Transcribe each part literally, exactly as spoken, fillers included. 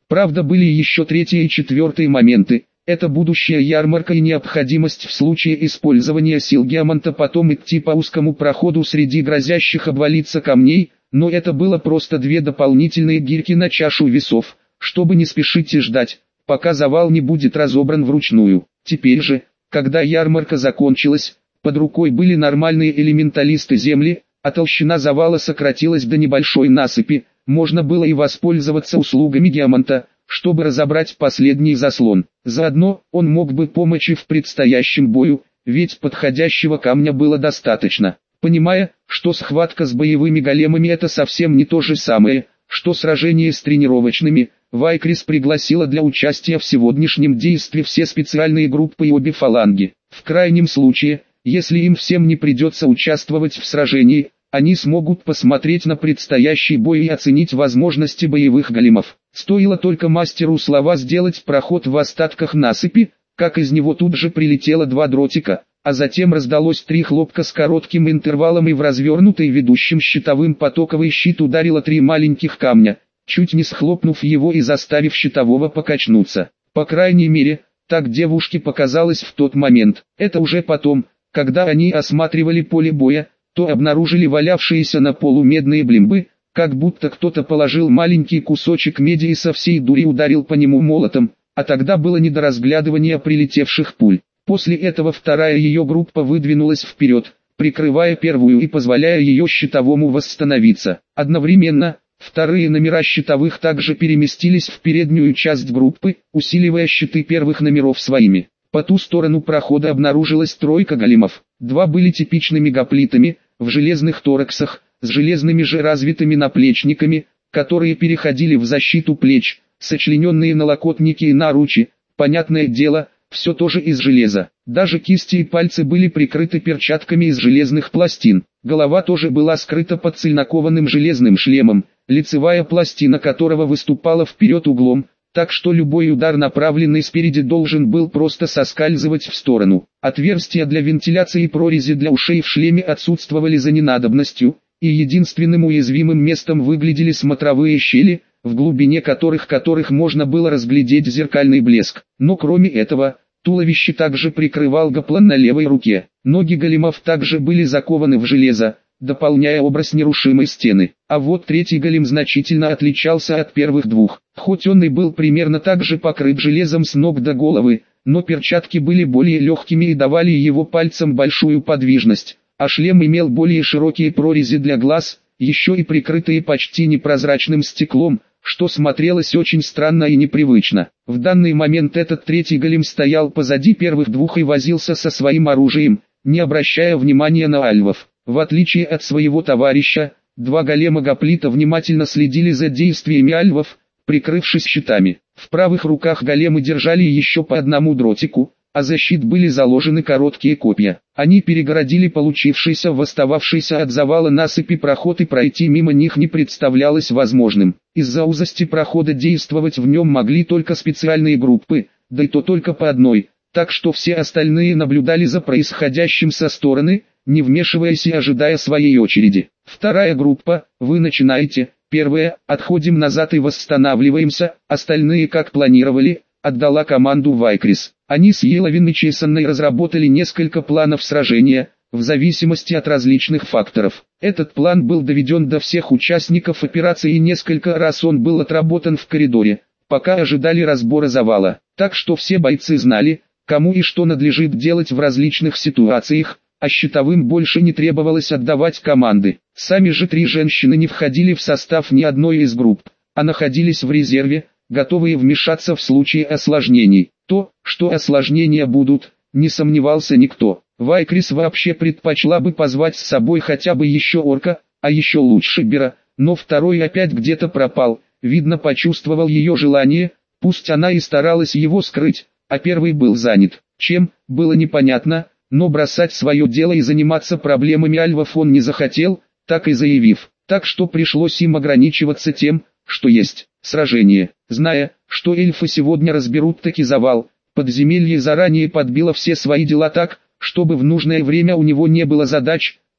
Правда, были еще третий и четвертый моменты. Это будущая ярмарка и необходимость в случае использования сил Геоманта потом идти по узкому проходу среди грозящих обвалиться камней, но это было просто две дополнительные гирьки на чашу весов, чтобы не спешить и ждать, пока завал не будет разобран вручную. Теперь же, когда ярмарка закончилась, под рукой были нормальные элементалисты земли, а толщина завала сократилась до небольшой насыпи, можно было и воспользоваться услугами Геоманта, чтобы разобрать последний заслон. Заодно, он мог бы помочь и в предстоящем бою, ведь подходящего камня было достаточно. Понимая, что схватка с боевыми големами это совсем не то же самое, что сражение с тренировочными, Вайкрис пригласила для участия в сегодняшнем действии все специальные группы и обе фаланги. В крайнем случае, если им всем не придется участвовать в сражении, они смогут посмотреть на предстоящий бой и оценить возможности боевых големов. Стоило только мастеру слова сделать проход в остатках насыпи, как из него тут же прилетело два дротика, а затем раздалось три хлопка с коротким интервалом и в развернутый ведущим щитовым потоковый щит ударило три маленьких камня, чуть не схлопнув его и заставив щитового покачнуться. По крайней мере, так девушке показалось в тот момент. Это уже потом, когда они осматривали поле боя, то обнаружили валявшиеся на полу медные блимбы, как будто кто-то положил маленький кусочек меди и со всей дури ударил по нему молотом, а тогда было не до разглядывания прилетевших пуль. После этого вторая ее группа выдвинулась вперед, прикрывая первую и позволяя ее щитовому восстановиться. Одновременно, вторые номера щитовых также переместились в переднюю часть группы, усиливая щиты первых номеров своими. По ту сторону прохода обнаружилась тройка големов. Два были типичными гоплитами, в железных тораксах, с железными же развитыми наплечниками, которые переходили в защиту плеч, сочлененные налокотники и наручи, понятное дело, все тоже из железа. Даже кисти и пальцы были прикрыты перчатками из железных пластин. Голова тоже была скрыта под цельнокованным железным шлемом, лицевая пластина которого выступала вперед углом, так что любой удар, направленный спереди, должен был просто соскальзывать в сторону. Отверстия для вентиляции и прорези для ушей в шлеме отсутствовали за ненадобностью, и единственным уязвимым местом выглядели смотровые щели, в глубине которых которых можно было разглядеть зеркальный блеск. Но кроме этого, туловище также прикрывал гоплан на левой руке. Ноги големов также были закованы в железо, дополняя образ нерушимой стены. А вот третий голем значительно отличался от первых двух. Хоть он и был примерно так же покрыт железом с ног до головы, но перчатки были более легкими и давали его пальцам большую подвижность, а шлем имел более широкие прорези для глаз, еще и прикрытые почти непрозрачным стеклом, что смотрелось очень странно и непривычно. В данный момент этот третий голем стоял позади первых двух и возился со своим оружием, не обращая внимания на альвов. В отличие от своего товарища, два голема-гоплита внимательно следили за действиями альвов, прикрывшись щитами. В правых руках големы держали еще по одному дротику, а за щит были заложены короткие копья. Они перегородили получившийся восстававшийся от завала насыпи проход, и пройти мимо них не представлялось возможным. Из-за узости прохода действовать в нем могли только специальные группы, да и то только по одной, так что все остальные наблюдали за происходящим со стороны, не вмешиваясь и ожидая своей очереди. Вторая группа, вы начинаете, первая, отходим назад и восстанавливаемся, остальные как планировали, отдала команду Вайкрис. Они с Еловин и Чесанной разработали несколько планов сражения, в зависимости от различных факторов. Этот план был доведен до всех участников операции и несколько раз он был отработан в коридоре, пока ожидали разбора завала. Так что все бойцы знали, кому и что надлежит делать в различных ситуациях, а щитовым больше не требовалось отдавать команды. Сами же три женщины не входили в состав ни одной из групп, а находились в резерве, готовые вмешаться в случае осложнений. То, что осложнения будут, не сомневался никто. Вайкрис вообще предпочла бы позвать с собой хотя бы еще орка, а еще лучше Бера, но второй опять где-то пропал, видно почувствовал ее желание, пусть она и старалась его скрыть, а первый был занят. Чем, было непонятно, но бросать свое дело и заниматься проблемами альвов он не захотел, так и заявив. Так что пришлось им ограничиваться тем, что есть сражение. Зная, что эльфы сегодня разберут таки завал, подземелье заранее подбило все свои дела так, чтобы в нужное время у него не было задач,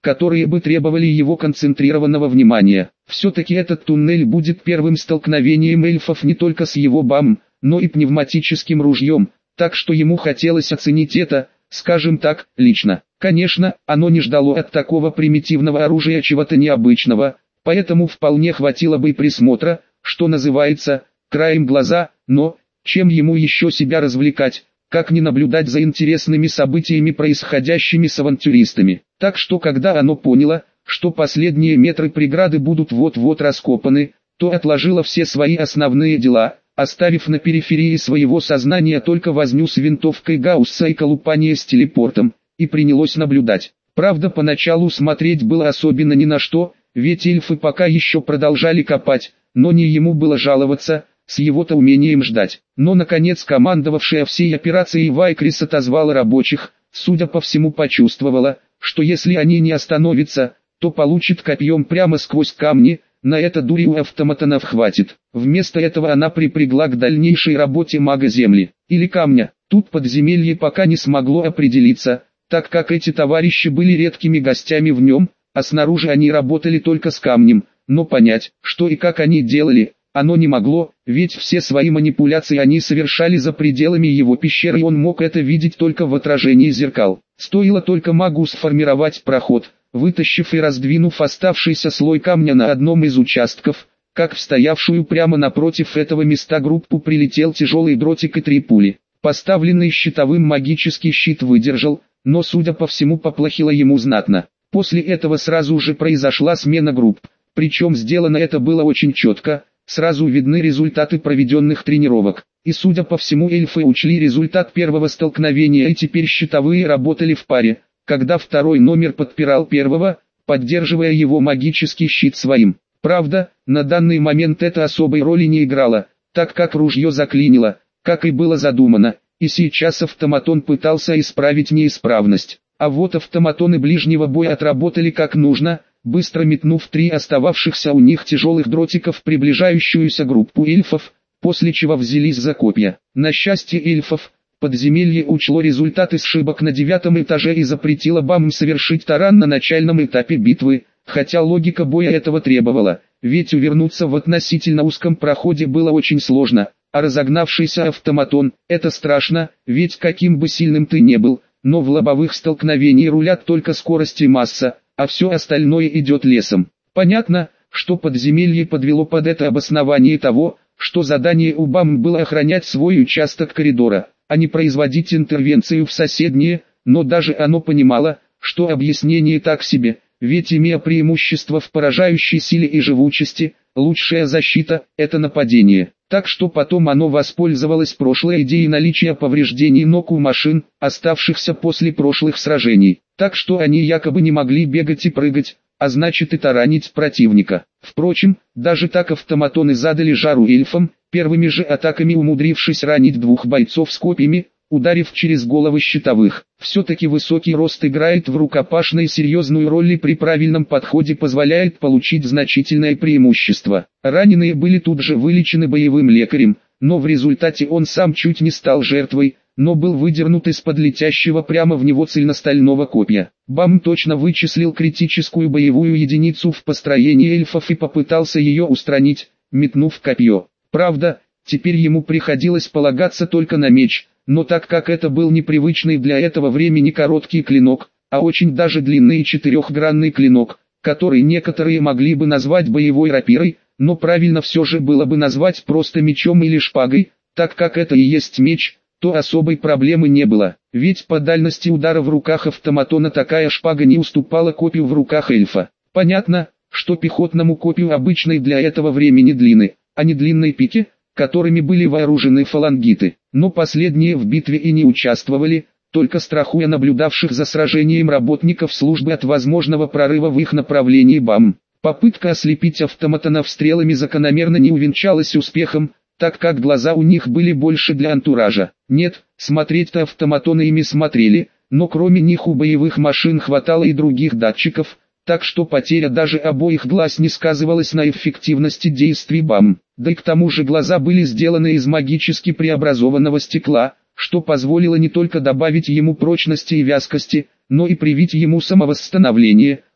которые бы требовали его концентрированного внимания. Все-таки этот туннель будет первым столкновением эльфов не только с его БАМом, но и пневматическим ружьем, так что ему хотелось оценить это, скажем так, лично. Конечно, оно не ждало от такого примитивного оружия чего-то необычного, поэтому вполне хватило бы и присмотра, что называется, краем глаза, но, чем ему еще себя развлекать, как не наблюдать за интересными событиями, происходящими с авантюристами. Так что когда оно поняло, что последние метры преграды будут вот-вот раскопаны, то отложило все свои основные дела, оставив на периферии своего сознания только возню с винтовкой Гаусса и колупание с телепортом, и принялось наблюдать. Правда, поначалу смотреть было особенно ни на что, ведь эльфы пока еще продолжали копать, но не ему было жаловаться, с его-то умением ждать. Но наконец командовавшая всей операцией Вайкрис отозвала рабочих, судя по всему почувствовала, что если они не остановятся, то получит копьем прямо сквозь камни. На это дури у автоматонов хватит. Вместо этого она припрягла к дальнейшей работе мага земли, или камня. Тут подземелье пока не смогло определиться, так как эти товарищи были редкими гостями в нем, а снаружи они работали только с камнем, но понять, что и как они делали, оно не могло, ведь все свои манипуляции они совершали за пределами его пещеры, и он мог это видеть только в отражении зеркал. Стоило только магу сформировать проход, вытащив и раздвинув оставшийся слой камня на одном из участков, как в стоявшую прямо напротив этого места группу прилетел тяжелый дротик и три пули. Поставленный щитовым магический щит выдержал, но судя по всему поплохело ему знатно. После этого сразу же произошла смена групп, причем сделано это было очень четко, сразу видны результаты проведенных тренировок. И судя по всему эльфы учли результат первого столкновения, и теперь щитовые работали в паре, когда второй номер подпирал первого, поддерживая его магический щит своим. Правда, на данный момент это особой роли не играло, так как ружье заклинило, как и было задумано, и сейчас автоматон пытался исправить неисправность. А вот автоматоны ближнего боя отработали как нужно, быстро метнув три остававшихся у них тяжелых дротиков в приближающуюся группу эльфов, после чего взялись за копья. На счастье эльфов, подземелье учло результаты сшибок на девятом этаже и запретило БАМам совершить таран на начальном этапе битвы, хотя логика боя этого требовала, ведь увернуться в относительно узком проходе было очень сложно, а разогнавшийся автоматон – это страшно, ведь каким бы сильным ты не был, но в лобовых столкновениях рулят только скорость и масса, а все остальное идет лесом. Понятно, что подземелье подвело под это обоснование того, что задание у БАМ было охранять свой участок коридора, а не производить интервенцию в соседние, но даже оно понимало, что объяснение так себе, ведь имея преимущество в поражающей силе и живучести, лучшая защита – это нападение. Так что потом оно воспользовалось прошлой идеей наличия повреждений ног у машин, оставшихся после прошлых сражений. Так что они якобы не могли бегать и прыгать, а значит и таранить противника. Впрочем, даже так автоматоны задали жару эльфам, первыми же атаками умудрившись ранить двух бойцов с копьями, ударив через головы щитовых. Все-таки высокий рост играет в рукопашной серьезную роль и при правильном подходе позволяет получить значительное преимущество. Раненые были тут же вылечены боевым лекарем, но в результате он сам чуть не стал жертвой, но был выдернут из-под летящего прямо в него цельностального копья. БАМ точно вычислил критическую боевую единицу в построении эльфов и попытался ее устранить, метнув копье. Правда, теперь ему приходилось полагаться только на меч, но так как это был непривычный для этого времени короткий клинок, а очень даже длинный четырехгранный клинок, который некоторые могли бы назвать боевой рапирой, но правильно все же было бы назвать просто мечом или шпагой, так как это и есть меч, то особой проблемы не было, ведь по дальности удара в руках автоматона такая шпага не уступала копью в руках эльфа. Понятно, что пехотному копью обычной для этого времени длины, а не длинной пики, которыми были вооружены фалангиты, но последние в битве и не участвовали, только страхуя наблюдавших за сражением работников службы от возможного прорыва в их направлении БАМ. Попытка ослепить автоматонов стрелами закономерно не увенчалась успехом, так как глаза у них были больше для антуража. Нет, смотреть-то автоматоны ими смотрели, но кроме них у боевых машин хватало и других датчиков, так что потеря даже обоих глаз не сказывалась на эффективности действий БАМ. Да и к тому же глаза были сделаны из магически преобразованного стекла, что позволило не только добавить ему прочности и вязкости, но и привить ему самовосстановление,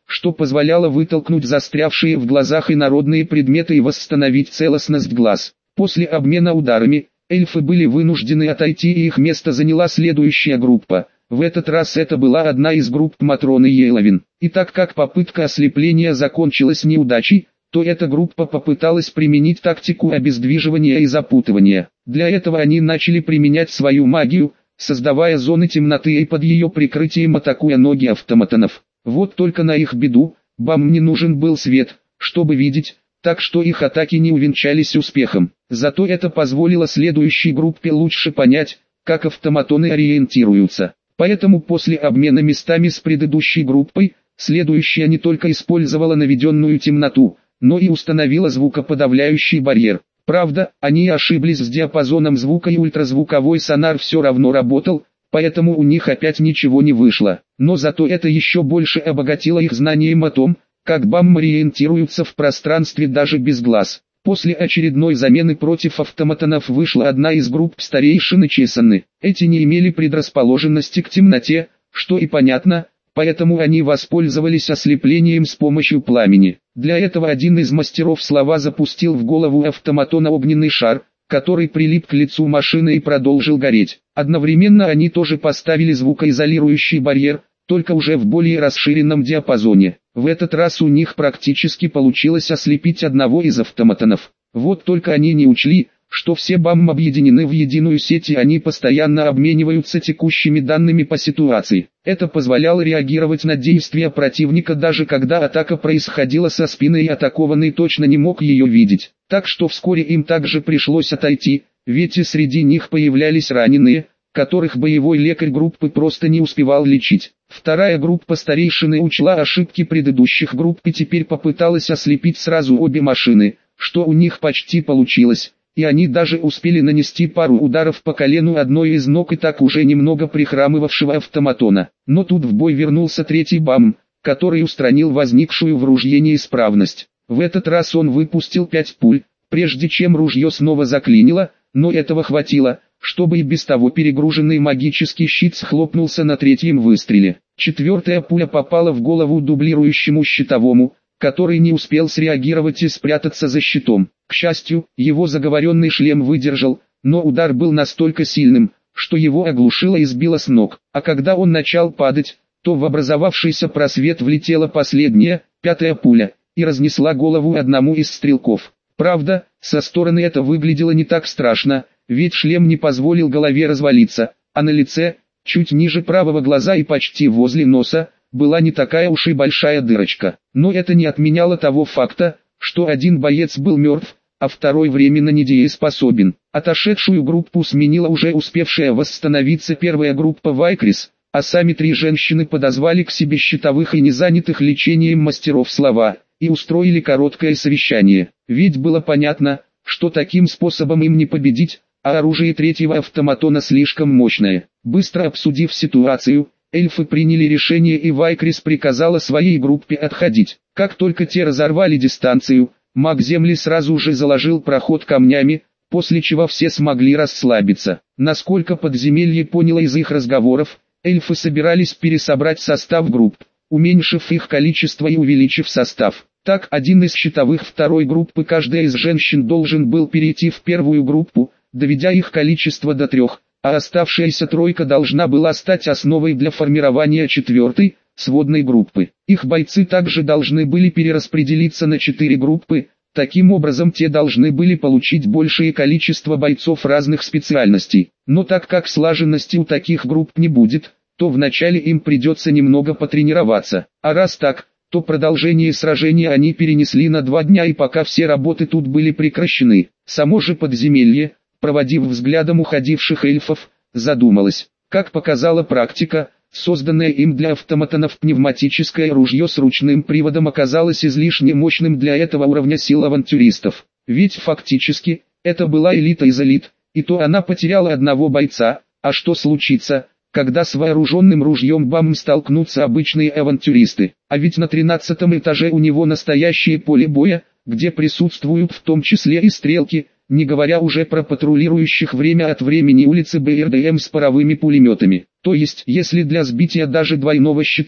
что позволяло вытолкнуть застрявшие в глазах инородные предметы и восстановить целостность глаз. После обмена ударами, эльфы были вынуждены отойти, и их место заняла следующая группа. В этот раз это была одна из групп Матроны Ейловин. И так как попытка ослепления закончилась неудачей, то эта группа попыталась применить тактику обездвиживания и запутывания. Для этого они начали применять свою магию, создавая зоны темноты и под ее прикрытием атакуя ноги автоматонов. Вот только на их беду, бам не нужен был свет, чтобы видеть, так что их атаки не увенчались успехом. Зато это позволило следующей группе лучше понять, как автоматоны ориентируются. Поэтому после обмена местами с предыдущей группой, следующая не только использовала наведенную темноту, но и установила звукоподавляющий барьер. Правда, они ошиблись с диапазоном звука, и ультразвуковой сонар все равно работал, поэтому у них опять ничего не вышло. Но зато это еще больше обогатило их знанием о том, как бам ориентируются в пространстве даже без глаз. После очередной замены против автоматонов вышла одна из групп старейшины Чесаны. Эти не имели предрасположенности к темноте, что и понятно, поэтому они воспользовались ослеплением с помощью пламени. Для этого один из мастеров слова запустил в голову автоматона огненный шар, который прилип к лицу машины и продолжил гореть. Одновременно они тоже поставили звукоизолирующий барьер, только уже в более расширенном диапазоне. В этот раз у них практически получилось ослепить одного из автоматонов. Вот только они не учли, что все бам объединены в единую сеть, и они постоянно обмениваются текущими данными по ситуации. Это позволяло реагировать на действия противника, даже когда атака происходила со спины и атакованный точно не мог ее видеть. Так что вскоре им также пришлось отойти, ведь и среди них появлялись раненые, которых боевой лекарь группы просто не успевал лечить. Вторая группа старейшины учла ошибки предыдущих групп и теперь попыталась ослепить сразу обе машины, что у них почти получилось, и они даже успели нанести пару ударов по колену одной из ног и так уже немного прихрамывавшего автоматона. Но тут в бой вернулся третий бам, который устранил возникшую в ружье неисправность. В этот раз он выпустил пять пуль, прежде чем ружье снова заклинило, но этого хватило, чтобы и без того перегруженный магический щит схлопнулся на третьем выстреле. Четвертая пуля попала в голову дублирующему щитовому, который не успел среагировать и спрятаться за щитом. К счастью, его заговоренный шлем выдержал, но удар был настолько сильным, что его оглушило и сбило с ног. А когда он начал падать, то в образовавшийся просвет влетела последняя, пятая пуля, и разнесла голову одному из стрелков. Правда, со стороны это выглядело не так страшно, ведь шлем не позволил голове развалиться, а на лице, чуть ниже правого глаза и почти возле носа, была не такая уж и большая дырочка. Но это не отменяло того факта, что один боец был мертв, а второй временно недееспособен. Отошедшую группу сменила уже успевшая восстановиться первая группа Вайкрис, а сами три женщины подозвали к себе щитовых и незанятых лечением мастеров слова, и устроили короткое совещание. Ведь было понятно, что таким способом им не победить, а оружие третьего автоматона слишком мощное. Быстро обсудив ситуацию, эльфы приняли решение, и Вайкрис приказала своей группе отходить. Как только те разорвали дистанцию, маг земли сразу же заложил проход камнями, после чего все смогли расслабиться. Насколько подземелье поняло из их разговоров, эльфы собирались пересобрать состав групп, уменьшив их количество и увеличив состав. Так, один из щитовых второй группы, каждая из женщин, должен был перейти в первую группу, доведя их количество до трех, а оставшаяся тройка должна была стать основой для формирования четвертой, сводной группы. Их бойцы также должны были перераспределиться на четыре группы, таким образом те должны были получить большее количество бойцов разных специальностей. Но так как слаженности у таких групп не будет, то вначале им придется немного потренироваться. А раз так, то продолжение сражения они перенесли на два дня, и пока все работы тут были прекращены, само же подземелье, проводив взглядом уходивших эльфов, задумалось. Как показала практика, созданное им для автоматонов пневматическое ружье с ручным приводом оказалось излишне мощным для этого уровня сил авантюристов. Ведь фактически, это была элита из элит, и то она потеряла одного бойца, а что случится, когда с вооруженным ружьем бам столкнутся обычные авантюристы? А ведь на тринадцатом этаже у него настоящее поле боя, где присутствуют в том числе и стрелки, не говоря уже про патрулирующих время от времени улицы БРДМ с паровыми пулеметами. То есть, если для сбития даже двойного щита,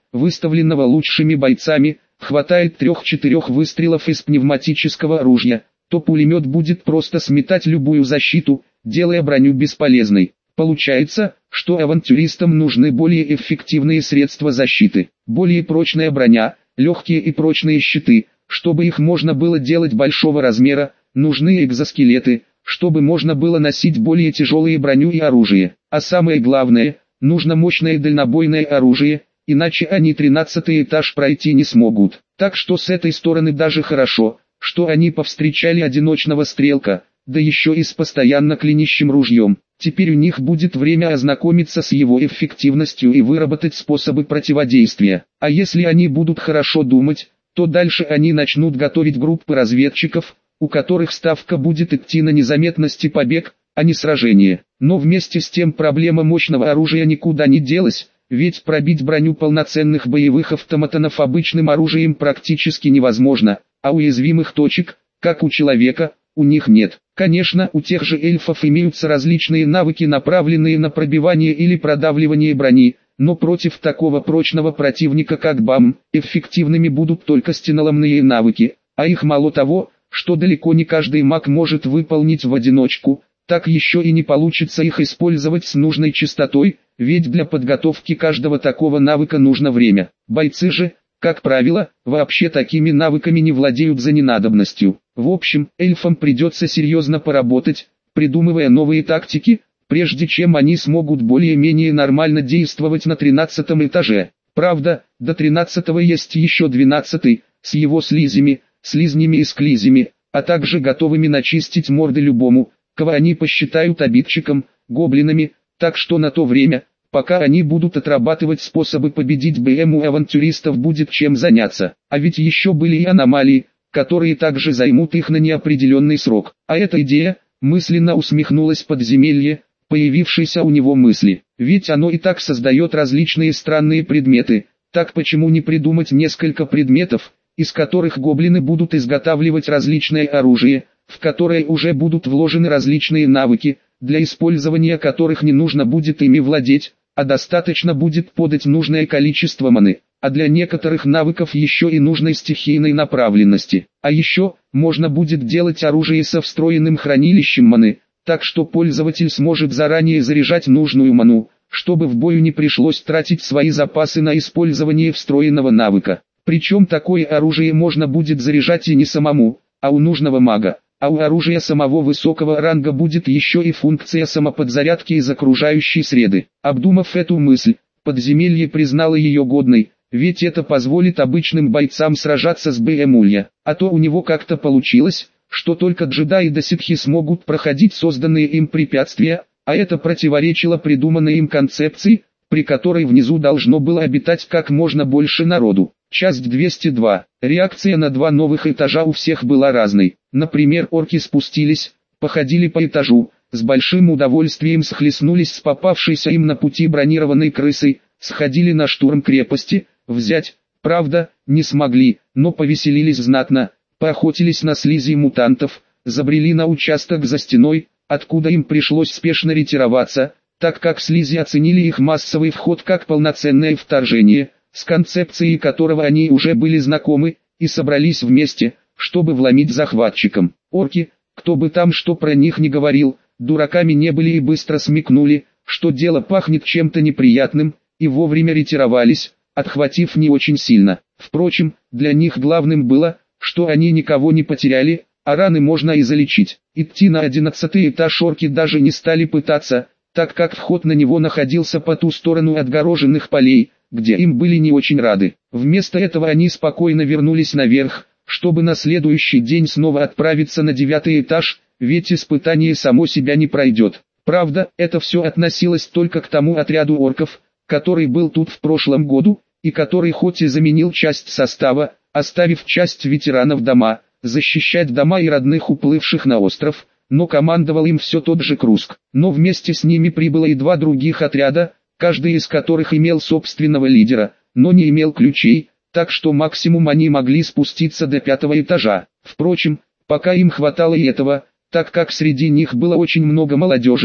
выставленного лучшими бойцами, хватает трех-четырех выстрелов из пневматического оружия, то пулемет будет просто сметать любую защиту, делая броню бесполезной. Получается, что авантюристам нужны более эффективные средства защиты, более прочная броня, легкие и прочные щиты. Чтобы их можно было делать большого размера, нужны экзоскелеты, чтобы можно было носить более тяжелые броню и оружие. А самое главное, нужно мощное дальнобойное оружие, иначе они тринадцатый этаж пройти не смогут. Так что с этой стороны даже хорошо, что они повстречали одиночного стрелка, да еще и с постоянно клинящим ружьем. Теперь у них будет время ознакомиться с его эффективностью и выработать способы противодействия. А если они будут хорошо думать, то дальше они начнут готовить группы разведчиков, у которых ставка будет идти на незаметность и побег, а не сражение. Но вместе с тем проблема мощного оружия никуда не делась, ведь пробить броню полноценных боевых автоматонов обычным оружием практически невозможно, а уязвимых точек, как у человека, у них нет. Конечно, у тех же эльфов имеются различные навыки, направленные на пробивание или продавливание брони, но против такого прочного противника как БАМ, эффективными будут только стеноломные навыки, а их мало того, что далеко не каждый маг может выполнить в одиночку, так еще и не получится их использовать с нужной частотой, ведь для подготовки каждого такого навыка нужно время. Бойцы же, как правило, вообще такими навыками не владеют за ненадобностью. В общем, эльфам придется серьезно поработать, придумывая новые тактики, прежде чем они смогут более-менее нормально действовать на тринадцатом этаже. Правда, до тринадцатого есть еще двенадцатый, с его слизями, слизнями и склизями, а также готовыми начистить морды любому, кого они посчитают обидчиком, гоблинами, так что на то время, пока они будут отрабатывать способы победить БМ, у авантюристов будет чем заняться. А ведь еще были и аномалии, которые также займут их на неопределенный срок. А эта идея, мысленно усмехнулось подземелье, появившейся у него мысли. Ведь оно и так создает различные странные предметы, так почему не придумать несколько предметов, из которых гоблины будут изготавливать различное оружие, в которое уже будут вложены различные навыки, для использования которых не нужно будет ими владеть, а достаточно будет подать нужное количество маны, а для некоторых навыков еще и нужной стихийной направленности. А еще, можно будет делать оружие со встроенным хранилищем маны, так что пользователь сможет заранее заряжать нужную ману, чтобы в бою не пришлось тратить свои запасы на использование встроенного навыка. Причем такое оружие можно будет заряжать и не самому, а у нужного мага. А у оружия самого высокого ранга будет еще и функция самоподзарядки из окружающей среды. Обдумав эту мысль, подземелье признало ее годной, ведь это позволит обычным бойцам сражаться с БМ Улья. А то у него как-то получилось, что только джедаи до ситхи смогут проходить созданные им препятствия, а это противоречило придуманной им концепции, при которой внизу должно было обитать как можно больше народу. Часть двести два. Реакция на два новых этажа у всех была разной. Например, орки спустились, походили по этажу, с большим удовольствием схлестнулись с попавшейся им на пути бронированной крысой, сходили на штурм крепости, взять, правда, не смогли, но повеселились знатно, поохотились на слизи мутантов, забрели на участок за стеной, откуда им пришлось спешно ретироваться, так как слизи оценили их массовый вход как полноценное вторжение, с концепцией которого они уже были знакомы, и собрались вместе, чтобы вломить захватчикам. Орки, кто бы там что про них не говорил, дураками не были и быстро смекнули, что дело пахнет чем-то неприятным, и вовремя ретировались, отхватив не очень сильно. Впрочем, для них главным было, что они никого не потеряли, а раны можно и залечить. Идти на одиннадцатый этаж орки даже не стали пытаться, так как вход на него находился по ту сторону отгороженных полей, где им были не очень рады. Вместо этого они спокойно вернулись наверх, чтобы на следующий день снова отправиться на девятый этаж, ведь испытание само себя не пройдет. Правда, это все относилось только к тому отряду орков, который был тут в прошлом году, и который хоть и заменил часть состава, оставив часть ветеранов дома, защищать дома и родных уплывших на остров, но командовал им все тот же Круск. Но вместе с ними прибыло и два других отряда, каждый из которых имел собственного лидера, но не имел ключей, так что максимум они могли спуститься до пятого этажа. Впрочем, пока им хватало и этого, так как среди них было очень много молодежи,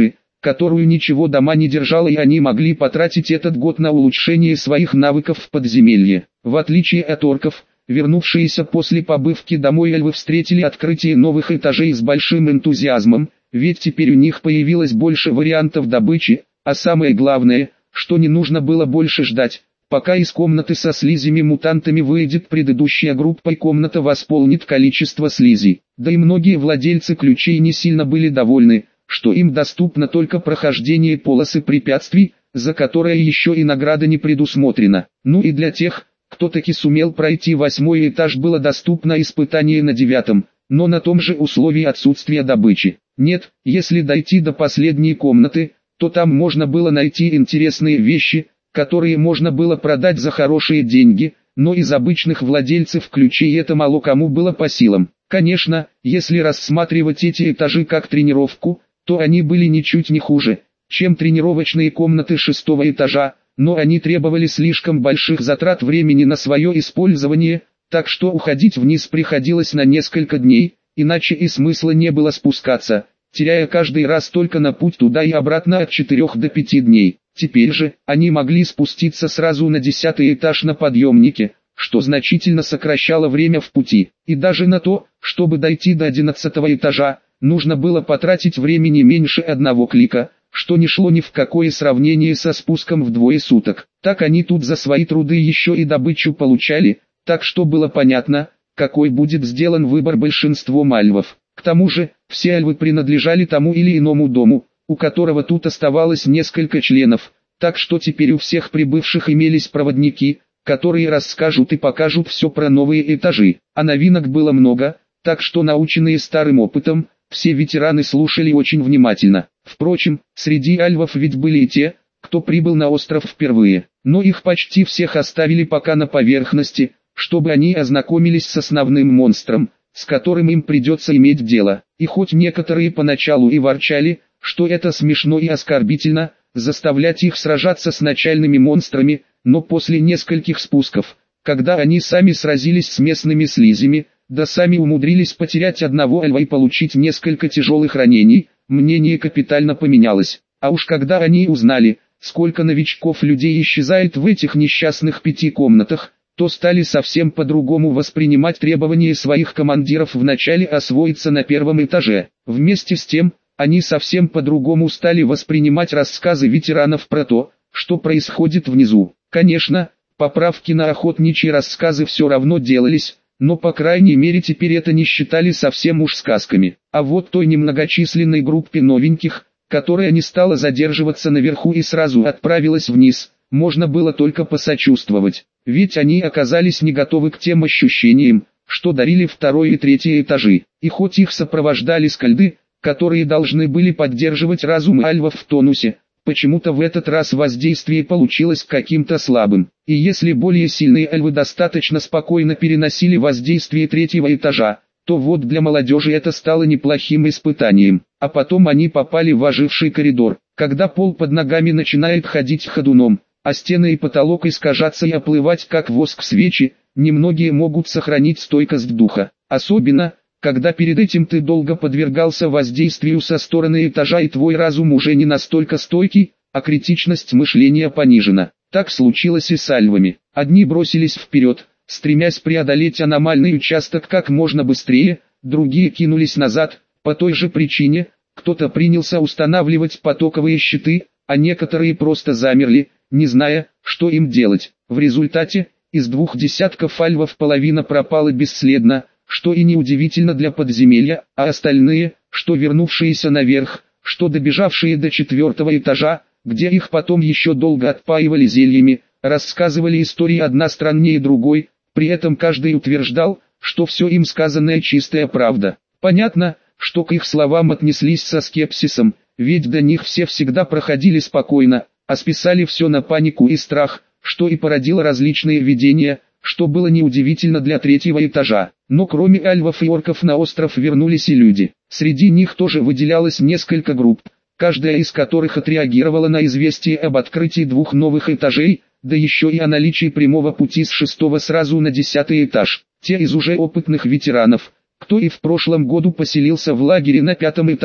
которую ничего дома не держало, и они могли потратить этот год на улучшение своих навыков в подземелье. В отличие от орков, вернувшиеся после побывки домой эльвы встретили открытие новых этажей с большим энтузиазмом, ведь теперь у них появилось больше вариантов добычи, а самое главное, что не нужно было больше ждать, пока из комнаты со слизями-мутантами выйдет предыдущая группа и комната восполнит количество слизей. Да и многие владельцы ключей не сильно были довольны, что им доступно только прохождение полосы препятствий, за которое еще и награда не предусмотрена. Ну и для тех, кто таки сумел пройти восьмой этаж, было доступно испытание на девятом, но на том же условии отсутствия добычи. Нет, если дойти до последней комнаты, то там можно было найти интересные вещи, которые можно было продать за хорошие деньги, но из обычных владельцев ключей это мало кому было по силам. Конечно, если рассматривать эти этажи как тренировку, то они были ничуть не хуже, чем тренировочные комнаты шестого этажа, но они требовали слишком больших затрат времени на свое использование, так что уходить вниз приходилось на несколько дней, иначе и смысла не было спускаться, теряя каждый раз только на путь туда и обратно от четырёх до пяти дней. Теперь же, они могли спуститься сразу на десятый этаж на подъемнике, что значительно сокращало время в пути. И даже на то, чтобы дойти до одиннадцатого этажа, нужно было потратить времени меньше одного клика, что не шло ни в какое сравнение со спуском в двое суток. Так они тут за свои труды еще и добычу получали, так что было понятно, какой будет сделан выбор большинством альвов. К тому же, все альвы принадлежали тому или иному дому, у которого тут оставалось несколько членов, так что теперь у всех прибывших имелись проводники, которые расскажут и покажут все про новые этажи. А новинок было много, так что наученные старым опытом, все ветераны слушали очень внимательно. Впрочем, среди альвов ведь были и те, кто прибыл на остров впервые, но их почти всех оставили пока на поверхности, чтобы они ознакомились с основным монстром, с которым им придется иметь дело. И хоть некоторые поначалу и ворчали, что это смешно и оскорбительно, заставлять их сражаться с начальными монстрами, но после нескольких спусков, когда они сами сразились с местными слизями, да сами умудрились потерять одного альва и получить несколько тяжелых ранений, мнение капитально поменялось. А уж когда они узнали, сколько новичков людей исчезает в этих несчастных пяти комнатах, то стали совсем по-другому воспринимать требования своих командиров вначале освоиться на первом этаже. Вместе с тем, они совсем по-другому стали воспринимать рассказы ветеранов про то, что происходит внизу. Конечно, поправки на охотничьи рассказы все равно делались, но по крайней мере теперь это не считали совсем уж сказками. А вот той немногочисленной группе новеньких, которая не стала задерживаться наверху и сразу отправилась вниз, можно было только посочувствовать, ведь они оказались не готовы к тем ощущениям, что дарили второй и третий этажи. И хоть их сопровождали скальды, которые должны были поддерживать разум альвов в тонусе, почему-то в этот раз воздействие получилось каким-то слабым. И если более сильные альвы достаточно спокойно переносили воздействие третьего этажа, то вот для молодежи это стало неплохим испытанием. А потом они попали в оживший коридор, когда пол под ногами начинает ходить ходуном, а стены и потолок искажаться и оплывать как воск свечи, немногие могут сохранить стойкость духа. Особенно, когда перед этим ты долго подвергался воздействию со стороны этажа и твой разум уже не настолько стойкий, а критичность мышления понижена. Так случилось и с альвами. Одни бросились вперед, стремясь преодолеть аномальный участок как можно быстрее, другие кинулись назад, по той же причине, кто-то принялся устанавливать потоковые щиты, а некоторые просто замерли, не зная, что им делать. В результате, из двух десятков альвов половина пропала бесследно, что и неудивительно для подземелья, а остальные, что вернувшиеся наверх, что добежавшие до четвертого этажа, где их потом еще долго отпаивали зельями, рассказывали истории одна страннее другой, при этом каждый утверждал, что все им сказанное чистая правда. Понятно, что к их словам отнеслись со скепсисом, ведь до них все всегда проходили спокойно, а списали все на панику и страх, что и породило различные видения, что было неудивительно для третьего этажа. Но кроме альвов и орков на остров вернулись и люди. Среди них тоже выделялось несколько групп, каждая из которых отреагировала на известие об открытии двух новых этажей, да еще и о наличии прямого пути с шестого сразу на десятый этаж. Те из уже опытных ветеранов, кто и в прошлом году поселился в лагере на пятом этаже,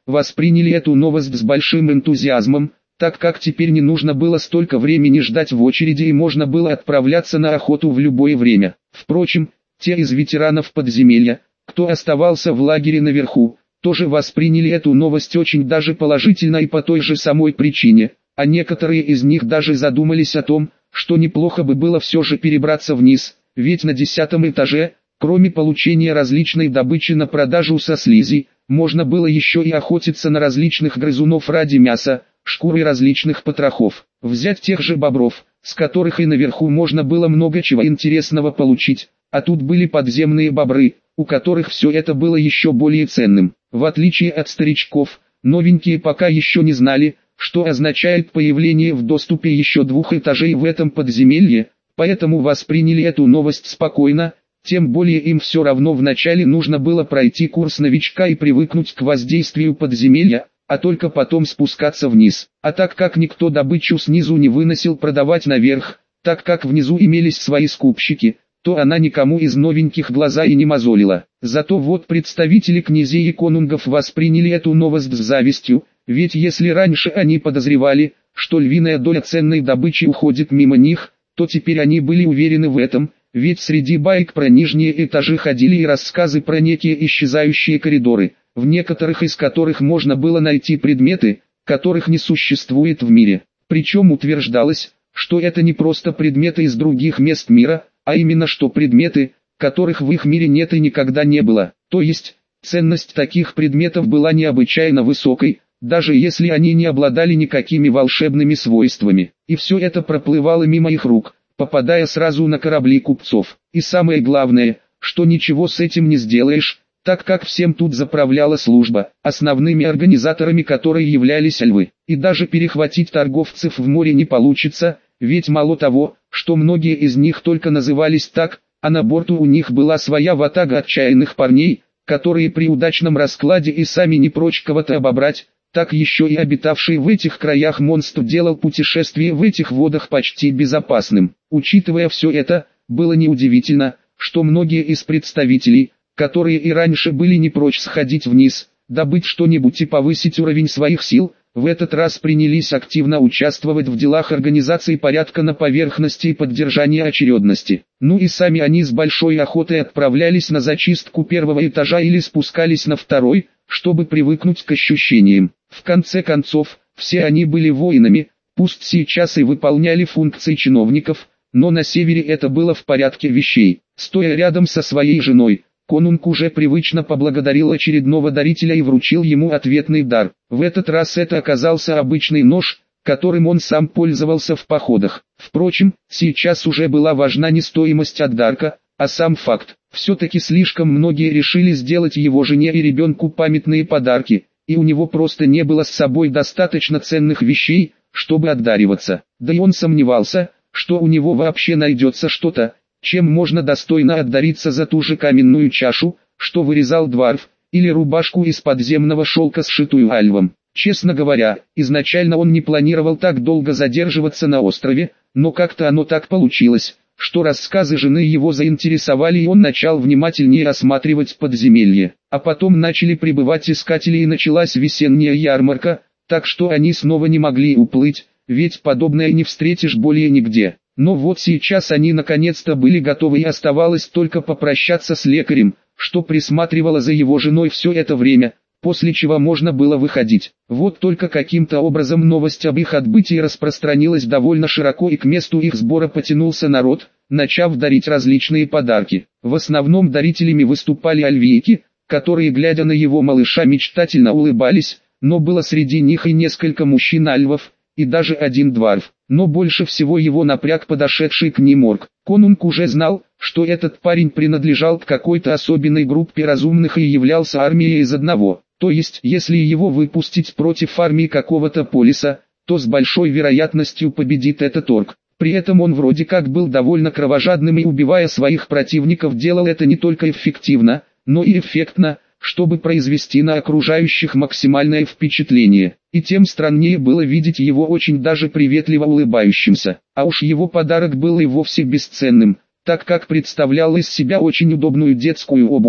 восприняли эту новость с большим энтузиазмом, так как теперь не нужно было столько времени ждать в очереди и можно было отправляться на охоту в любое время. Впрочем, те из ветеранов подземелья, кто оставался в лагере наверху, тоже восприняли эту новость очень даже положительно и по той же самой причине, а некоторые из них даже задумались о том, что неплохо бы было все же перебраться вниз, ведь на десятом этаже, кроме получения различной добычи на продажу со слизи, можно было еще и охотиться на различных грызунов ради мяса, шкуры различных потрохов, взять тех же бобров, с которых и наверху можно было много чего интересного получить, а тут были подземные бобры, у которых все это было еще более ценным. В отличие от старичков, новенькие пока еще не знали, что означает появление в доступе еще двух этажей в этом подземелье, поэтому восприняли эту новость спокойно, тем более им все равно вначале нужно было пройти курс новичка и привыкнуть к воздействию подземелья, а только потом спускаться вниз. А так как никто добычу снизу не выносил продавать наверх, так как внизу имелись свои скупщики, то она никому из новеньких глаза и не мозолила. Зато вот представители князей и конунгов восприняли эту новость с завистью, ведь если раньше они подозревали, что львиная доля ценной добычи уходит мимо них, то теперь они были уверены в этом, ведь среди баек про нижние этажи ходили и рассказы про некие исчезающие коридоры, в некоторых из которых можно было найти предметы, которых не существует в мире. Причем утверждалось, что это не просто предметы из других мест мира, а именно что предметы, которых в их мире нет и никогда не было. То есть, ценность таких предметов была необычайно высокой, даже если они не обладали никакими волшебными свойствами. И все это проплывало мимо их рук, попадая сразу на корабли купцов. И самое главное, что ничего с этим не сделаешь, так как всем тут заправляла служба, основными организаторами которой являлись львы. И даже перехватить торговцев в море не получится, ведь мало того, что многие из них только назывались так, а на борту у них была своя ватага отчаянных парней, которые при удачном раскладе и сами не прочь кого-то обобрать, так еще и обитавший в этих краях монстр делал путешествие в этих водах почти безопасным. Учитывая все это, было неудивительно, что многие из представителей, которые и раньше были не прочь сходить вниз, добыть что-нибудь и повысить уровень своих сил, в этот раз принялись активно участвовать в делах организации порядка на поверхности и поддержания очередности. Ну и сами они с большой охотой отправлялись на зачистку первого этажа или спускались на второй, чтобы привыкнуть к ощущениям. В конце концов, все они были воинами, пусть сейчас и выполняли функции чиновников, но на севере это было в порядке вещей. Стоя рядом со своей женой, конунг уже привычно поблагодарил очередного дарителя и вручил ему ответный дар. В этот раз это оказался обычный нож, которым он сам пользовался в походах. Впрочем, сейчас уже была важна не стоимость отдарка, а сам факт. Все-таки слишком многие решили сделать его жене и ребенку памятные подарки, и у него просто не было с собой достаточно ценных вещей, чтобы отдариваться. Да и он сомневался, что у него вообще найдется что-то, чем можно достойно отдариться за ту же каменную чашу, что вырезал дварф, или рубашку из подземного шелка, сшитую альвом. Честно говоря, изначально он не планировал так долго задерживаться на острове, но как-то оно так получилось, что рассказы жены его заинтересовали и он начал внимательнее осматривать подземелье. А потом начали прибывать искатели и началась весенняя ярмарка, так что они снова не могли уплыть, ведь подобное не встретишь более нигде. Но вот сейчас они наконец-то были готовы и оставалось только попрощаться с лекарем, что присматривало за его женой все это время, после чего можно было выходить. Вот только каким-то образом новость об их отбытии распространилась довольно широко и к месту их сбора потянулся народ, начав дарить различные подарки. В основном дарителями выступали альвийки, которые, глядя на его малыша, мечтательно улыбались, но было среди них и несколько мужчин-альвов, и даже один дварф. Но больше всего его напряг подошедший к ним орк. Конунг уже знал, что этот парень принадлежал к какой-то особенной группе разумных и являлся армией из одного. То есть, если его выпустить против армии какого-то полиса, то с большой вероятностью победит этот орк. При этом он вроде как был довольно кровожадным и, убивая своих противников, делал это не только эффективно, но и эффектно, чтобы произвести на окружающих максимальное впечатление. И тем страннее было видеть его очень даже приветливо улыбающимся. А уж его подарок был и вовсе бесценным, так как представлял из себя очень удобную детскую обувь,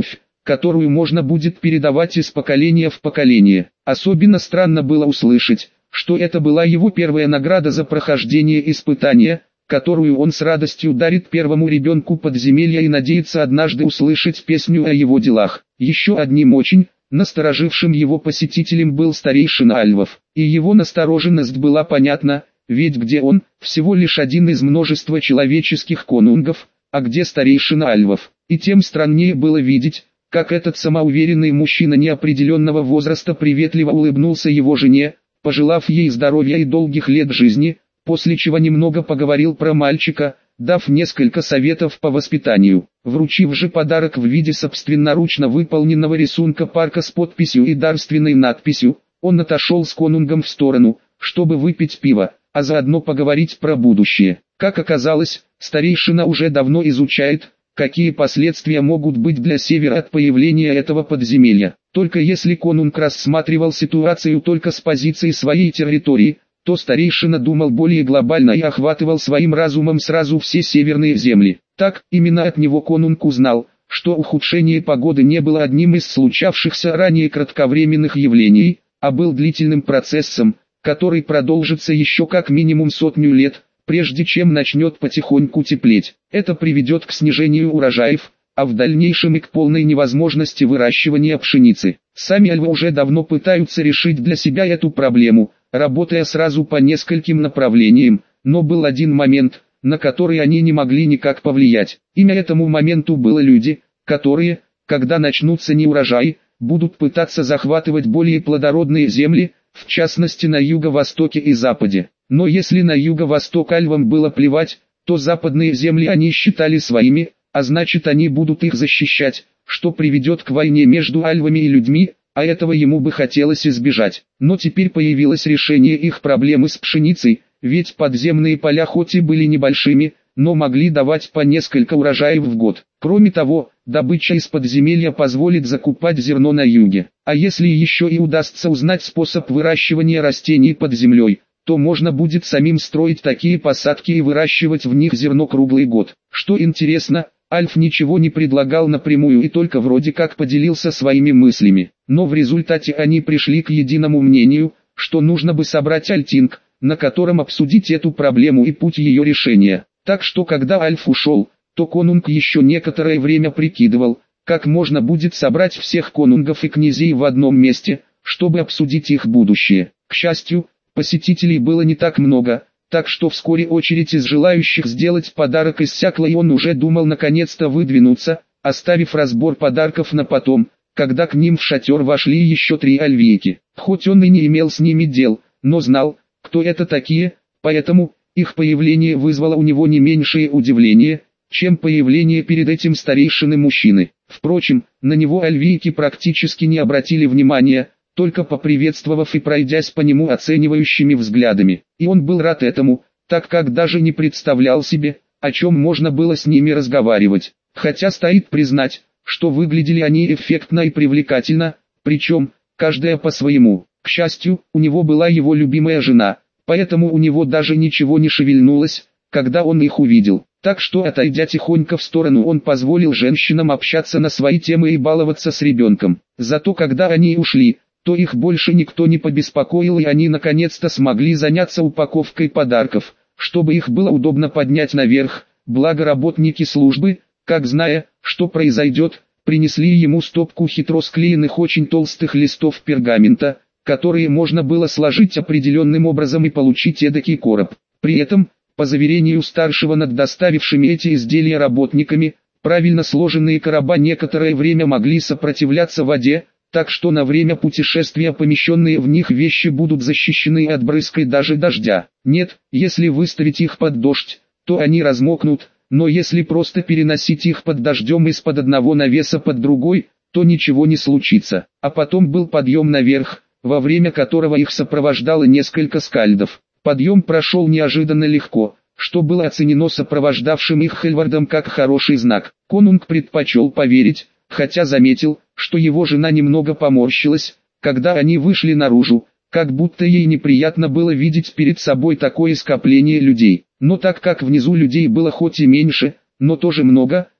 которую можно будет передавать из поколения в поколение. Особенно странно было услышать, что это была его первая награда за прохождение испытания, которую он с радостью дарит первому ребенку подземелья и надеется однажды услышать песню о его делах. Еще одним очень насторожившим его посетителем был старейшина Альвов, и его настороженность была понятна, ведь где он, всего лишь один из множества человеческих конунгов, а где старейшина Альвов. И тем страннее было видеть, как этот самоуверенный мужчина неопределенного возраста приветливо улыбнулся его жене, пожелав ей здоровья и долгих лет жизни, после чего немного поговорил про мальчика, дав несколько советов по воспитанию. Вручив же подарок в виде собственноручно выполненного рисунка парка с подписью и дарственной надписью, он отошел с конунгом в сторону, чтобы выпить пиво, а заодно поговорить про будущее. Как оказалось, старейшина уже давно изучает, какие последствия могут быть для Севера от появления этого подземелья. Только если конунг рассматривал ситуацию только с позиции своей территории, то старейшина думал более глобально и охватывал своим разумом сразу все северные земли. Так, именно от него конунг узнал, что ухудшение погоды не было одним из случавшихся ранее кратковременных явлений, а был длительным процессом, который продолжится еще как минимум сотню лет, прежде чем начнет потихоньку теплеть. Это приведет к снижению урожаев, а в дальнейшем и к полной невозможности выращивания пшеницы. Сами альвы уже давно пытаются решить для себя эту проблему, работая сразу по нескольким направлениям, но был один момент, на который они не могли никак повлиять. Имя этому моменту было люди, которые, когда начнутся неурожаи, будут пытаться захватывать более плодородные земли, в частности на юго-востоке и западе. Но если на юго-восток альвам было плевать, то западные земли они считали своими, а значит они будут их защищать, что приведет к войне между альвами и людьми, а этого ему бы хотелось избежать. Но теперь появилось решение их проблемы с пшеницей, ведь подземные поля хоть и были небольшими, но могли давать по несколько урожаев в год. Кроме того, добыча из подземелья позволит закупать зерно на юге. А если еще и удастся узнать способ выращивания растений под землей, то можно будет самим строить такие посадки и выращивать в них зерно круглый год. Что интересно, Альф ничего не предлагал напрямую и только вроде как поделился своими мыслями. Но в результате они пришли к единому мнению, что нужно бы собрать альтинг, на котором обсудить эту проблему и путь ее решения. Так что когда Альф ушел, то конунг еще некоторое время прикидывал, как можно будет собрать всех конунгов и князей в одном месте, чтобы обсудить их будущее. К счастью, посетителей было не так много, так что вскоре очередь из желающих сделать подарок иссякла, и он уже думал наконец-то выдвинуться, оставив разбор подарков на потом, когда к ним в шатер вошли еще три альвийки. Хоть он и не имел с ними дел, но знал, кто это такие, поэтому их появление вызвало у него не меньшее удивление, чем появление перед этим старейшины мужчины. Впрочем, на него альвийки практически не обратили внимания, только поприветствовав и пройдясь по нему оценивающими взглядами. И он был рад этому, так как даже не представлял себе, о чем можно было с ними разговаривать. Хотя стоит признать, что выглядели они эффектно и привлекательно, причем, каждая по-своему. К счастью, у него была его любимая жена, поэтому у него даже ничего не шевельнулось, когда он их увидел. Так что, отойдя тихонько в сторону, он позволил женщинам общаться на свои темы и баловаться с ребенком. Зато когда они ушли, то их больше никто не побеспокоил, и они наконец-то смогли заняться упаковкой подарков, чтобы их было удобно поднять наверх. Благо работники службы, как зная, что произойдет, принесли ему стопку хитро склеенных очень толстых листов пергамента, которые можно было сложить определенным образом и получить эдакий короб. При этом, по заверению старшего над доставившими эти изделия работниками, правильно сложенные короба некоторое время могли сопротивляться воде, так что на время путешествия помещенные в них вещи будут защищены от брызг и даже дождя. Нет, если выставить их под дождь, то они размокнут, но если просто переносить их под дождем из-под одного навеса под другой, то ничего не случится. А потом был подъем наверх, во время которого их сопровождало несколько скальдов. Подъем прошел неожиданно легко, что было оценено сопровождавшим их Хельвардом как хороший знак. Конунг предпочел поверить, хотя заметил, что его жена немного поморщилась, когда они вышли наружу, как будто ей неприятно было видеть перед собой такое скопление людей. Но так как внизу людей было хоть и меньше, но тоже много,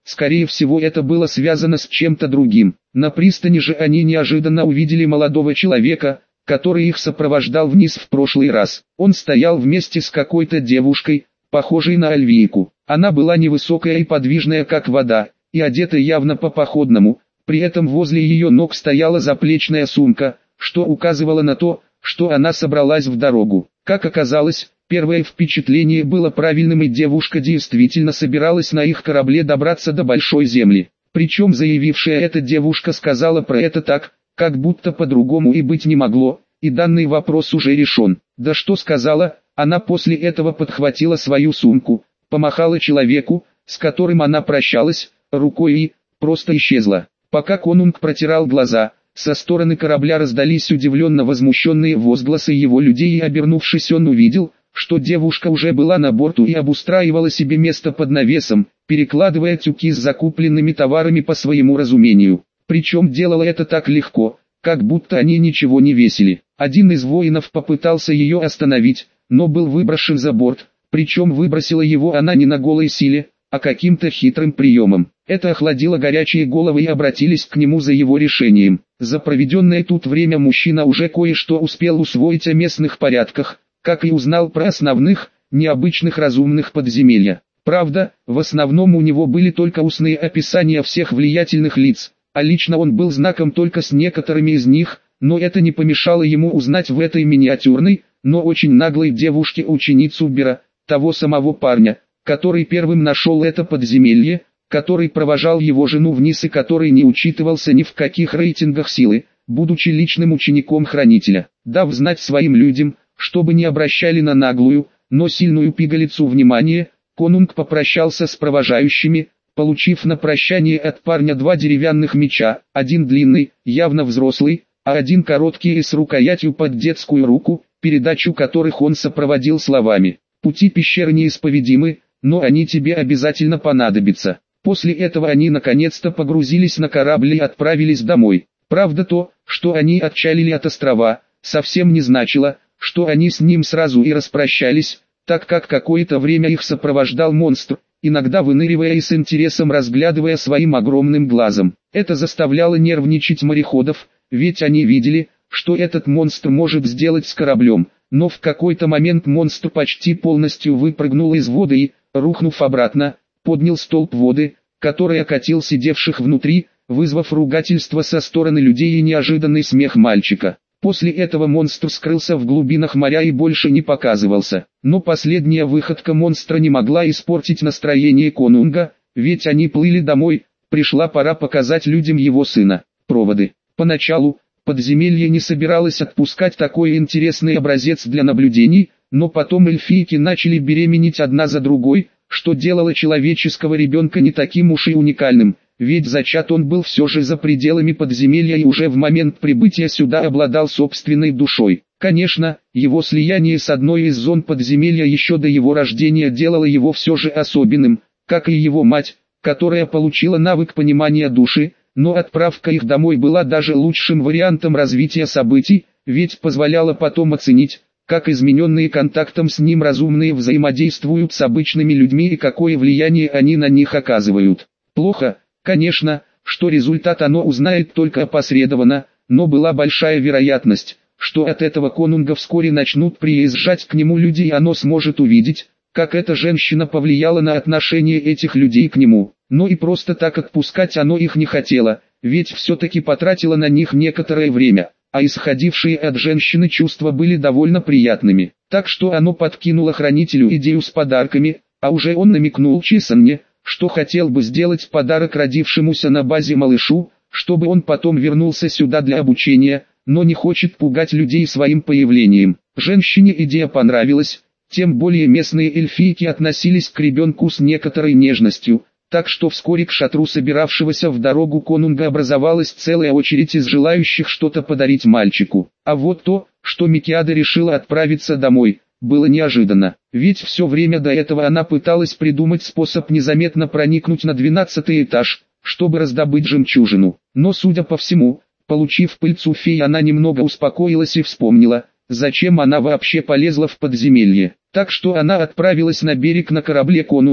скорее всего это было связано с чем-то другим. На пристани же они неожиданно увидели молодого человека, который их сопровождал вниз в прошлый раз. Он стоял вместе с какой-то девушкой, похожей на Альвийку. Она была невысокая и подвижная как вода, и одета явно по-походному, при этом возле ее ног стояла заплечная сумка, что указывало на то, что она собралась в дорогу. Как оказалось, первое впечатление было правильным, и девушка действительно собиралась на их корабле добраться до Большой Земли. Причем заявившая эта девушка сказала про это так, как будто по-другому и быть не могло, и данный вопрос уже решен. Да что сказала, она после этого подхватила свою сумку, помахала человеку, с которым она прощалась, рукой и просто исчезла. Пока конунг протирал глаза, со стороны корабля раздались удивленно возмущенные возгласы его людей, и обернувшись он увидел, что девушка уже была на борту и обустраивала себе место под навесом, перекладывая тюки с закупленными товарами по своему разумению. Причем делала это так легко, как будто они ничего не весили. Один из воинов попытался ее остановить, но был выброшен за борт, причем выбросила его она не на голой силе, а каким-то хитрым приемом. Это охладило горячие головы и обратились к нему за его решением. За проведенное тут время мужчина уже кое-что успел усвоить о местных порядках, как и узнал про основных, необычных разумных подземелья. Правда, в основном у него были только устные описания всех влиятельных лиц, а лично он был знаком только с некоторыми из них, но это не помешало ему узнать в этой миниатюрной, но очень наглой девушке ученицу Бера, того самого парня, который первым нашел это подземелье, который провожал его жену вниз и который не учитывался ни в каких рейтингах силы, будучи личным учеником хранителя. Дав знать своим людям, чтобы не обращали на наглую, но сильную пигалицу внимание, конунг попрощался с провожающими, получив на прощание от парня два деревянных меча, один длинный, явно взрослый, а один короткий и с рукоятью под детскую руку, передачу которых он сопроводил словами: «Пути пещеры неисповедимы, но они тебе обязательно понадобятся». После этого они наконец-то погрузились на корабль и отправились домой. Правда, то, что они отчалили от острова, совсем не значило, что они с ним сразу и распрощались, так как какое-то время их сопровождал монстр, иногда выныривая и с интересом разглядывая своим огромным глазом. Это заставляло нервничать мореходов, ведь они видели, что этот монстр может сделать с кораблем, но в какой-то момент монстр почти полностью выпрыгнул из воды и, рухнув обратно, поднял столб воды, который окатил сидевших внутри, вызвав ругательство со стороны людей и неожиданный смех мальчика. После этого монстр скрылся в глубинах моря и больше не показывался. Но последняя выходка монстра не могла испортить настроение конунга, ведь они плыли домой, пришла пора показать людям его сына. Проводы. Поначалу, подземелье не собиралось отпускать такой интересный образец для наблюдений, но потом эльфийки начали беременеть одна за другой, что делало человеческого ребенка не таким уж и уникальным, ведь зачат он был все же за пределами подземелья и уже в момент прибытия сюда обладал собственной душой. Конечно, его слияние с одной из зон подземелья еще до его рождения делало его все же особенным, как и его мать, которая получила навык понимания души, но отправка их домой была даже лучшим вариантом развития событий, ведь позволяла потом оценить, как измененные контактом с ним разумные взаимодействуют с обычными людьми и какое влияние они на них оказывают. Плохо, конечно, что результат оно узнает только опосредованно, но была большая вероятность, что от этого конунга вскоре начнут приезжать к нему люди, и оно сможет увидеть, как эта женщина повлияла на отношение этих людей к нему. Но и просто так отпускать оно их не хотело, ведь все-таки потратило на них некоторое время, а исходившие от женщины чувства были довольно приятными. Так что оно подкинуло хранителю идею с подарками, а уже он намекнул Чесанне, что хотел бы сделать подарок родившемуся на базе малышу, чтобы он потом вернулся сюда для обучения, но не хочет пугать людей своим появлением. Женщине идея понравилась, тем более местные эльфийки относились к ребенку с некоторой нежностью, так что вскоре к шатру собиравшегося в дорогу конунга образовалась целая очередь из желающих что-то подарить мальчику. А вот то, что Микиада решила отправиться домой, было неожиданно, ведь все время до этого она пыталась придумать способ незаметно проникнуть на двенадцатый этаж, чтобы раздобыть жемчужину. Но судя по всему, получив пыльцу феи, она немного успокоилась и вспомнила, зачем она вообще полезла в подземелье. Так что она отправилась на берег на корабле конунга,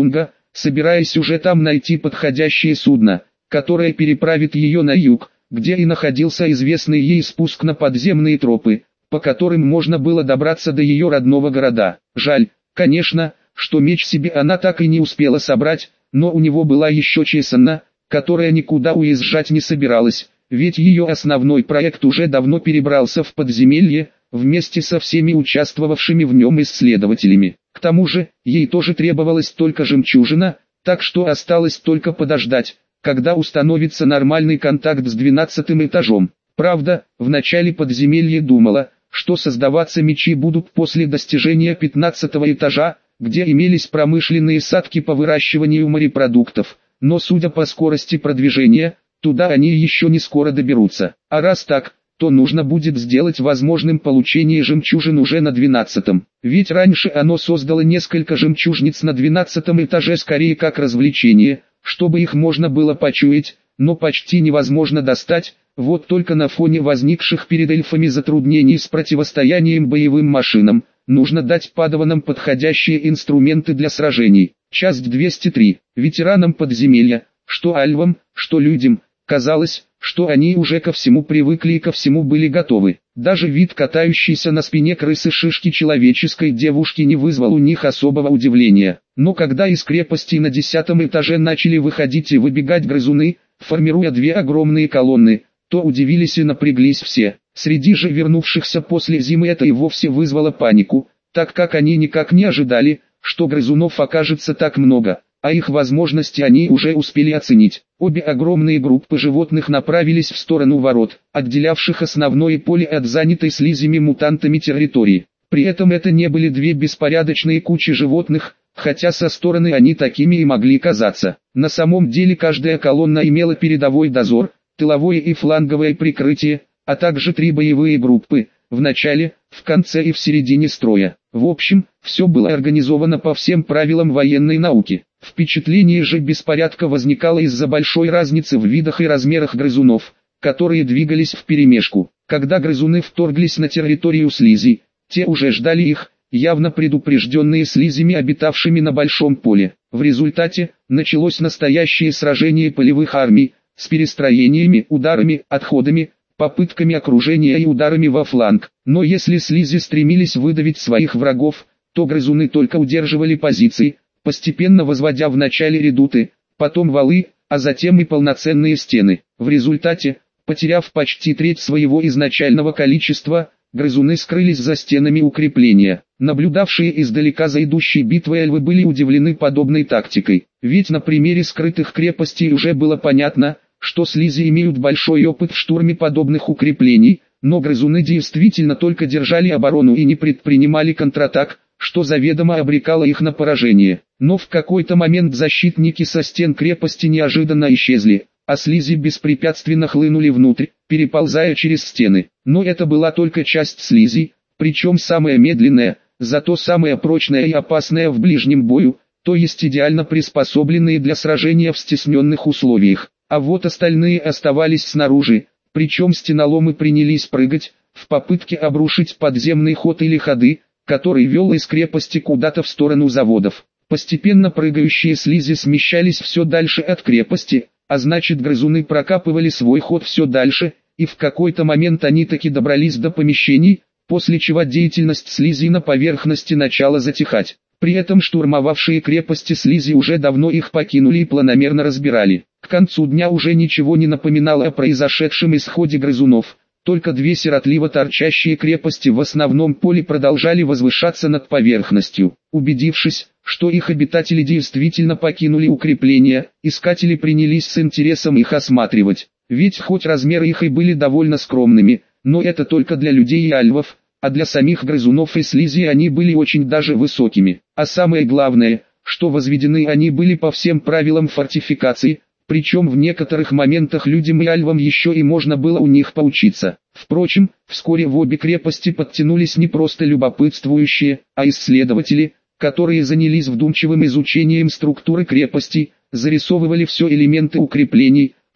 собираясь уже там найти подходящее судно, которое переправит ее на юг, где и находился известный ей спуск на подземные тропы, по которым можно было добраться до ее родного города. Жаль, конечно, что меч себе она так и не успела собрать, но у него была еще Чесана, которая никуда уезжать не собиралась, ведь ее основной проект уже давно перебрался в подземелье, вместе со всеми участвовавшими в нем исследователями. К тому же, ей тоже требовалась только жемчужина, так что осталось только подождать, когда установится нормальный контакт с двенадцатым этажом. Правда, в начале подземелья думала, что создаваться мечи будут после достижения пятнадцатого этажа, где имелись промышленные садки по выращиванию морепродуктов, но судя по скорости продвижения, туда они еще не скоро доберутся. А раз так, то нужно будет сделать возможным получение жемчужин уже на двенадцатом. Ведь раньше оно создало несколько жемчужниц на двенадцатом этаже скорее как развлечение, чтобы их можно было почуять, но почти невозможно достать, вот только на фоне возникших перед эльфами затруднений с противостоянием боевым машинам, нужно дать падаванам подходящие инструменты для сражений. Часть двести три. Ветеранам подземелья, что альвам, что людям, казалось, что они уже ко всему привыкли и ко всему были готовы. Даже вид катающейся на спине крысы шишки человеческой девушки не вызвал у них особого удивления. Но когда из крепости на десятом этаже начали выходить и выбегать грызуны, формируя две огромные колонны, то удивились и напряглись все. Среди же вернувшихся после зимы это и вовсе вызвало панику, так как они никак не ожидали, что грызунов окажется так много, а их возможности они уже успели оценить. Обе огромные группы животных направились в сторону ворот, отделявших основное поле от занятой слизями-мутантами территории. При этом это не были две беспорядочные кучи животных, хотя со стороны они такими и могли казаться. На самом деле каждая колонна имела передовой дозор, тыловое и фланговое прикрытие, а также три боевые группы, в начале, в конце и в середине строя. В общем, все было организовано по всем правилам военной науки. Впечатление же беспорядка возникало из-за большой разницы в видах и размерах грызунов, которые двигались вперемешку. Когда грызуны вторглись на территорию слизи, те уже ждали их, явно предупрежденные слизями, обитавшими на большом поле. В результате, началось настоящее сражение полевых армий, с перестроениями, ударами, отходами, попытками окружения и ударами во фланг. Но если слизи стремились выдавить своих врагов, то грызуны только удерживали позиции, постепенно возводя в начале редуты, потом валы, а затем и полноценные стены. В результате, потеряв почти треть своего изначального количества, грызуны скрылись за стенами укрепления. Наблюдавшие издалека за идущей битвой эльвы были удивлены подобной тактикой, ведь на примере скрытых крепостей уже было понятно, что слизи имеют большой опыт в штурме подобных укреплений, но грызуны действительно только держали оборону и не предпринимали контратак, что заведомо обрекало их на поражение. Но в какой-то момент защитники со стен крепости неожиданно исчезли, а слизи беспрепятственно хлынули внутрь, переползая через стены. Но это была только часть слизи, причем самая медленная, зато самая прочная и опасная в ближнем бою, то есть идеально приспособленные для сражения в стесненных условиях. А вот остальные оставались снаружи, причем стеноломы принялись прыгать, в попытке обрушить подземный ход или ходы, который вел из крепости куда-то в сторону заводов. Постепенно прыгающие слизи смещались все дальше от крепости, а значит грызуны прокапывали свой ход все дальше, и в какой-то момент они таки добрались до помещений, после чего деятельность слизи на поверхности начала затихать. При этом штурмовавшие крепости слизи уже давно их покинули и планомерно разбирали. К концу дня уже ничего не напоминало о произошедшем исходе грызунов, только две сиротливо торчащие крепости в основном поле продолжали возвышаться над поверхностью. Убедившись, что их обитатели действительно покинули укрепления, искатели принялись с интересом их осматривать. Ведь хоть размеры их и были довольно скромными, но это только для людей и альвов, а для самих грызунов и слизи они были очень даже высокими. А самое главное, что возведены они были по всем правилам фортификации, причем в некоторых моментах людям и альвам еще и можно было у них поучиться. Впрочем, вскоре в обе крепости подтянулись не просто любопытствующие, а исследователи, которые занялись вдумчивым изучением структуры крепостей, зарисовывали все элементы укреплений,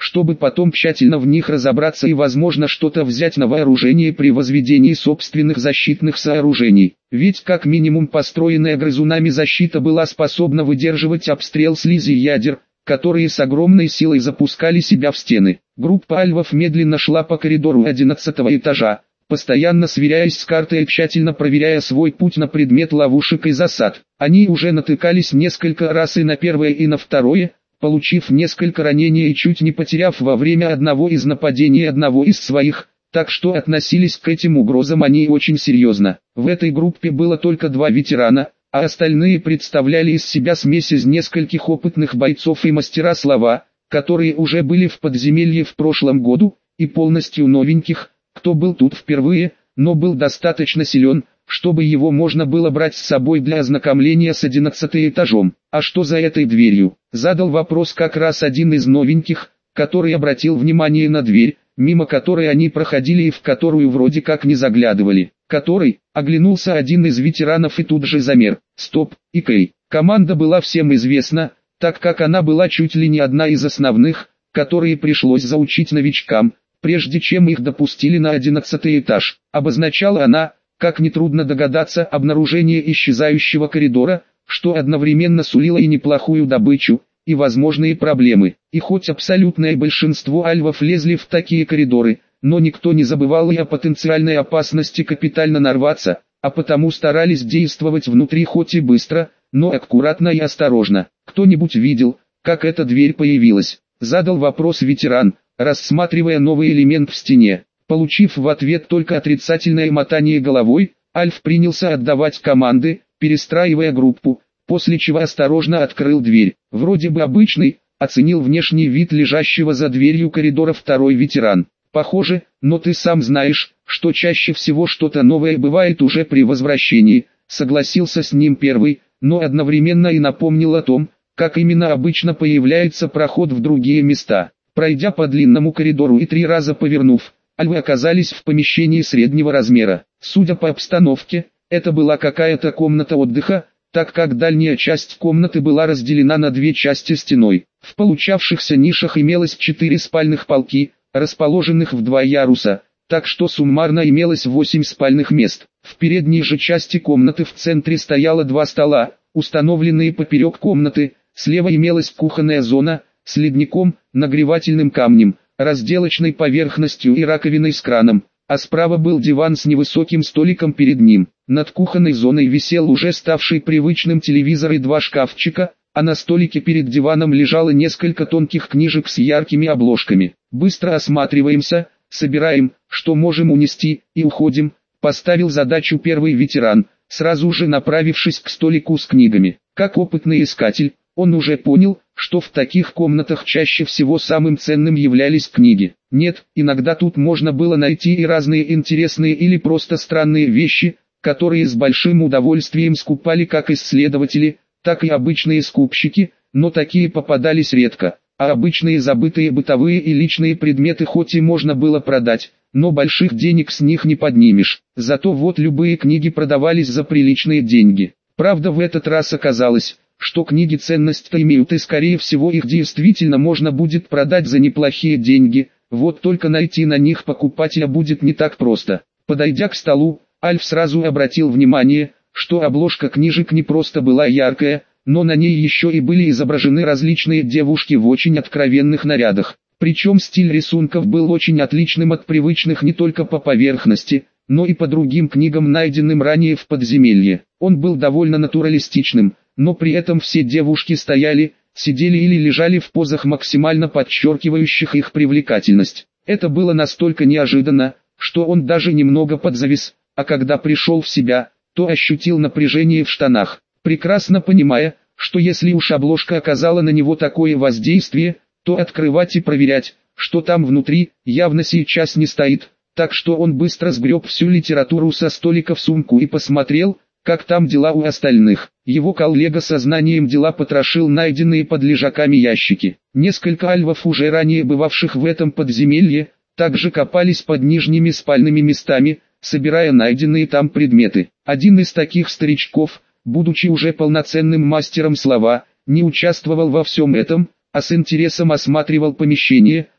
чтобы потом тщательно в них разобраться и возможно что-то взять на вооружение при возведении собственных защитных сооружений. Ведь как минимум построенная грызунами защита была способна выдерживать обстрел слизи и ядер, которые с огромной силой запускали себя в стены. Группа альвов медленно шла по коридору одиннадцатого этажа, постоянно сверяясь с картой и тщательно проверяя свой путь на предмет ловушек и засад. Они уже натыкались несколько раз и на первое, и на второе, получив несколько ранений и чуть не потеряв во время одного из нападений одного из своих, так что относились к этим угрозам они очень серьезно. В этой группе было только два ветерана, а остальные представляли из себя смесь из нескольких опытных бойцов и мастера слова, которые уже были в подземелье в прошлом году, и полностью новеньких, кто был тут впервые, но был достаточно силен, чтобы его можно было брать с собой для ознакомления с одиннадцатым этажом. «А что за этой дверью?» — задал вопрос как раз один из новеньких, который обратил внимание на дверь, мимо которой они проходили и в которую вроде как не заглядывали. «Который?» — оглянулся один из ветеранов и тут же замер. «Стоп, Икей». Команда была всем известна, так как она была чуть ли не одна из основных, которые пришлось заучить новичкам, прежде чем их допустили на одиннадцатый этаж. Обозначала она, как нетрудно догадаться, обнаружение исчезающего коридора, что одновременно сулило и неплохую добычу, и возможные проблемы. И хоть абсолютное большинство альвов лезли в такие коридоры, но никто не забывал и о потенциальной опасности капитально нарваться, а потому старались действовать внутри хоть и быстро, но аккуратно и осторожно. «Кто-нибудь видел, как эта дверь появилась?» — задал вопрос ветеран, рассматривая новый элемент в стене. Получив в ответ только отрицательное мотание головой, Альф принялся отдавать команды, перестраивая группу, после чего осторожно открыл дверь. «Вроде бы обычный», — оценил внешний вид лежащего за дверью коридора второй ветеран. «Похоже, но ты сам знаешь, что чаще всего что-то новое бывает уже при возвращении», — согласился с ним первый, но одновременно и напомнил о том, как именно обычно появляется проход в другие места. Пройдя по длинному коридору и три раза повернув, альвы оказались в помещении среднего размера. Судя по обстановке, это была какая-то комната отдыха, так как дальняя часть комнаты была разделена на две части стеной. В получавшихся нишах имелось четыре спальных полки, расположенных в два яруса, так что суммарно имелось восемь спальных мест. В передней же части комнаты в центре стояло два стола, установленные поперек комнаты, слева имелась кухонная зона, с ледником, нагревательным камнем, разделочной поверхностью и раковиной с краном, а справа был диван с невысоким столиком перед ним. Над кухонной зоной висел уже ставший привычным телевизор и два шкафчика, а на столике перед диваном лежало несколько тонких книжек с яркими обложками. «Быстро осматриваемся, собираем, что можем унести, и уходим», — поставил задачу первый ветеран, сразу же направившись к столику с книгами. Как опытный искатель, он уже понял, что в таких комнатах чаще всего самым ценным являлись книги. Нет, иногда тут можно было найти и разные интересные или просто странные вещи, которые с большим удовольствием скупали как исследователи, так и обычные скупщики, но такие попадались редко, а обычные забытые бытовые и личные предметы хоть и можно было продать, но больших денег с них не поднимешь. Зато вот любые книги продавались за приличные деньги. Правда, в этот раз оказалось, что книги ценность-то имеют и скорее всего их действительно можно будет продать за неплохие деньги, вот только найти на них покупателя будет не так просто. Подойдя к столу, Альф сразу обратил внимание, что обложка книжек не просто была яркая, но на ней еще и были изображены различные девушки в очень откровенных нарядах. Причем стиль рисунков был очень отличным от привычных не только по поверхности, но и по другим книгам, найденным ранее в подземелье. Он был довольно натуралистичным, но при этом все девушки стояли, сидели или лежали в позах, максимально подчеркивающих их привлекательность. Это было настолько неожиданно, что он даже немного подзавис, а когда пришел в себя, то ощутил напряжение в штанах, прекрасно понимая, что если уж обложка оказала на него такое воздействие, то открывать и проверять, что там внутри, явно сейчас не стоит, так что он быстро сгреб всю литературу со столика в сумку и посмотрел, как там дела у остальных. Его коллега сознанием дела потрошил найденные под лежаками ящики. Несколько альвов, уже ранее бывавших в этом подземелье, также копались под нижними спальными местами, собирая найденные там предметы. Один из таких старичков, будучи уже полноценным мастером слова, не участвовал во всем этом, а с интересом осматривал помещение,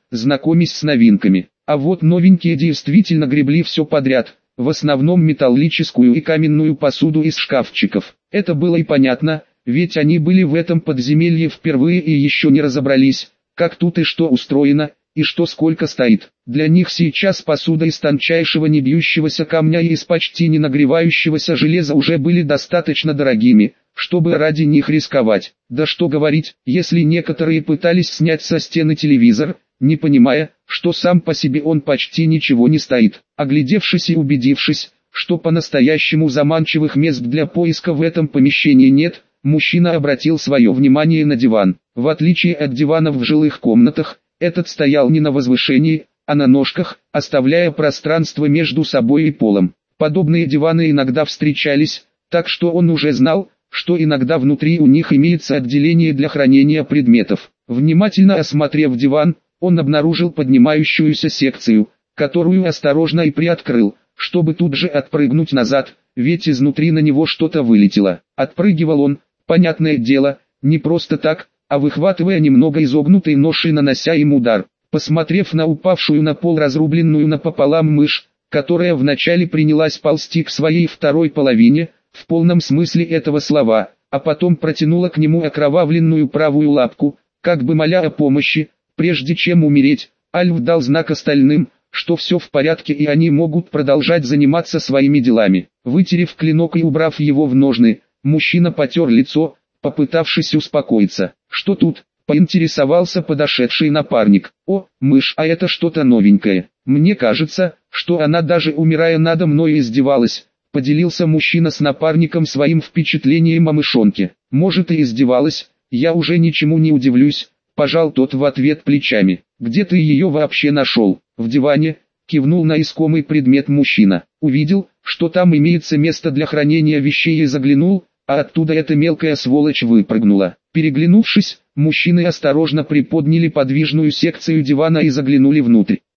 знакомясь с новинками. А вот новенькие действительно гребли все подряд, в основном металлическую и каменную посуду из шкафчиков. Это было и понятно, ведь они были в этом подземелье впервые и еще не разобрались, как тут и что устроено, и что сколько стоит. Для них сейчас посуда из тончайшего небьющегося камня и из почти не нагревающегося железа уже были достаточно дорогими, чтобы ради них рисковать. Да что говорить, если некоторые пытались снять со стены телевизор, не понимая, что сам по себе он почти ничего не стоит. Оглядевшись и убедившись, что по-настоящему заманчивых мест для поиска в этом помещении нет, мужчина обратил свое внимание на диван. В отличие от диванов в жилых комнатах, этот стоял не на возвышении, а на ножках, оставляя пространство между собой и полом. Подобные диваны иногда встречались, так что он уже знал, что иногда внутри у них имеется отделение для хранения предметов. Внимательно осмотрев диван, он обнаружил поднимающуюся секцию, которую осторожно и приоткрыл, чтобы тут же отпрыгнуть назад, ведь изнутри на него что-то вылетело. Отпрыгивал он, понятное дело, не просто так, а выхватывая немного изогнутой нож и нанося им удар. Посмотрев на упавшую на пол разрубленную напополам мышь, которая вначале принялась ползти к своей второй половине, в полном смысле этого слова, а потом протянула к нему окровавленную правую лапку, как бы моля о помощи, прежде чем умереть, Альф дал знак остальным, что все в порядке и они могут продолжать заниматься своими делами. Вытерев клинок и убрав его в ножны, мужчина потер лицо, попытавшись успокоиться. «Что тут?» — поинтересовался подошедший напарник. «О, мышь, а это что-то новенькое. Мне кажется, что она даже умирая надо мной издевалась», — поделился мужчина с напарником своим впечатлением о мышонке. «Может и издевалась, я уже ничему не удивлюсь», — пожал тот в ответ плечами. «Где ты ее вообще нашел?» «В диване», — кивнул на искомый предмет мужчина. «Увидел, что там имеется место для хранения вещей и заглянул, а оттуда эта мелкая сволочь выпрыгнула». Переглянувшись, мужчины осторожно приподняли подвижную секцию дивана и заглянули внутрь.